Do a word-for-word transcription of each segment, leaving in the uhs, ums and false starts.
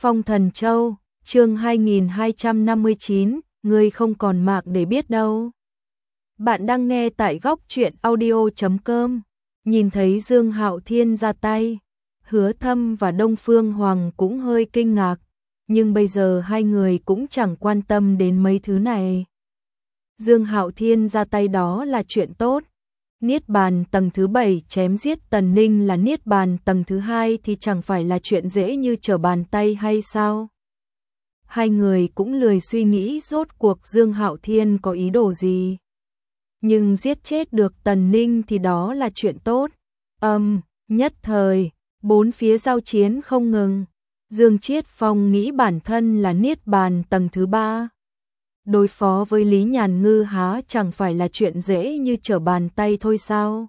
Phong Thần Châu, chương hai nghìn hai trăm năm mươi chín, ngươi không còn mạng để biết đâu. Bạn đang nghe tại góc truyện audio chấm com. Nhìn thấy Dương Hạo Thiên ra tay, Hứa Thâm và Đông Phương Hoàng cũng hơi kinh ngạc, nhưng bây giờ hai người cũng chẳng quan tâm đến mấy thứ này. Dương Hạo Thiên ra tay đó là chuyện tốt. Niết bàn tầng thứ bảy chém giết Tần Ninh là niết bàn tầng thứ hai thì chẳng phải là chuyện dễ như trở bàn tay hay sao? Hai người cũng lười suy nghĩ rốt cuộc Dương Hạo Thiên có ý đồ gì. Nhưng giết chết được Tần Ninh thì đó là chuyện tốt. Âm, um, nhất thời, bốn phía giao chiến không ngừng. Dương Chiết Phong nghĩ bản thân là niết bàn tầng thứ ba. Đối phó với Lý Nhàn Ngư há chẳng phải là chuyện dễ như trở bàn tay thôi sao?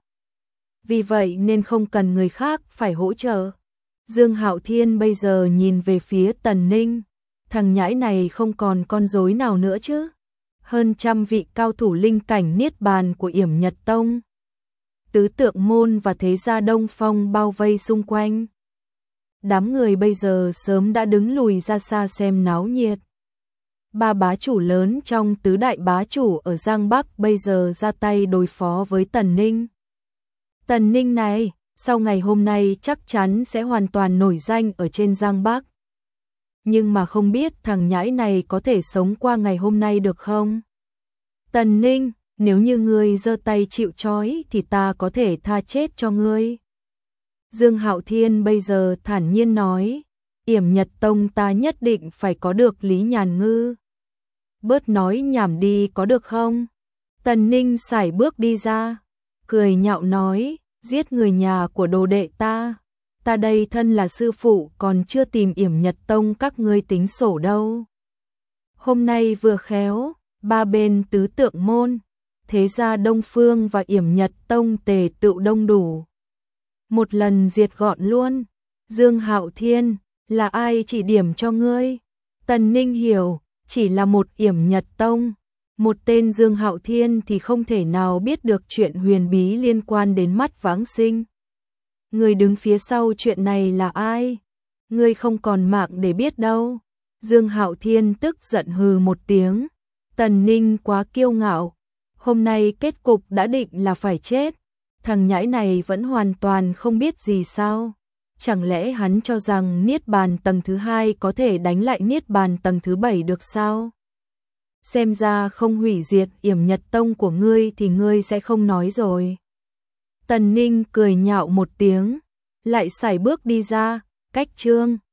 Vì vậy nên không cần người khác phải hỗ trợ. Dương Hạo Thiên bây giờ nhìn về phía Tần Ninh, thằng nhãi này không còn con rối nào nữa chứ. Hơn trăm vị cao thủ linh cảnh niết bàn của Yểm Nhật Tông, Tứ Tượng Môn và thế gia Đông Phong bao vây xung quanh. Đám người bây giờ sớm đã đứng lùi ra xa xem náo nhiệt. Ba bá chủ lớn trong tứ đại bá chủ ở Giang Bắc bây giờ ra tay đối phó với Tần Ninh. Tần Ninh này, sau ngày hôm nay chắc chắn sẽ hoàn toàn nổi danh ở trên Giang Bắc. Nhưng mà không biết thằng nhãi này có thể sống qua ngày hôm nay được không? Tần Ninh, nếu như ngươi giơ tay chịu trói thì ta có thể tha chết cho ngươi. Dương Hạo Thiên bây giờ thản nhiên nói, Yểm Nhật Tông ta nhất định phải có được Lý Nhàn Ngư. Bớt nói nhảm đi có được không? Tần Ninh sải bước đi ra, cười nhạo nói, giết người nhà của đồ đệ ta. Ta đây thân là sư phụ còn chưa tìm Yểm Nhật Tông các ngươi tính sổ đâu. Hôm nay vừa khéo, ba bên Tứ Tượng Môn, thế gia Đông Phương và Yểm Nhật Tông tề tựu đông đủ. Một lần diệt gọn luôn. Dương Hạo Thiên, là ai chỉ điểm cho ngươi? Tần Ninh hiểu, chỉ là một Yểm Nhật Tông. Một tên Dương Hạo Thiên thì không thể nào biết được chuyện huyền bí liên quan đến mắt vãng sinh. Người đứng phía sau chuyện này là ai? Ngươi không còn mạng để biết đâu. Dương Hạo Thiên tức giận hừ một tiếng. Tần Ninh quá kiêu ngạo. Hôm nay kết cục đã định là phải chết. Thằng nhãi này vẫn hoàn toàn không biết gì sao? Chẳng lẽ hắn cho rằng niết bàn tầng thứ hai có thể đánh lại niết bàn tầng thứ bảy được sao? Xem ra không hủy diệt Yểm Nhật Tông của ngươi thì ngươi sẽ không nói rồi. Tần Ninh cười nhạo một tiếng, lại sải bước đi ra, cách trương.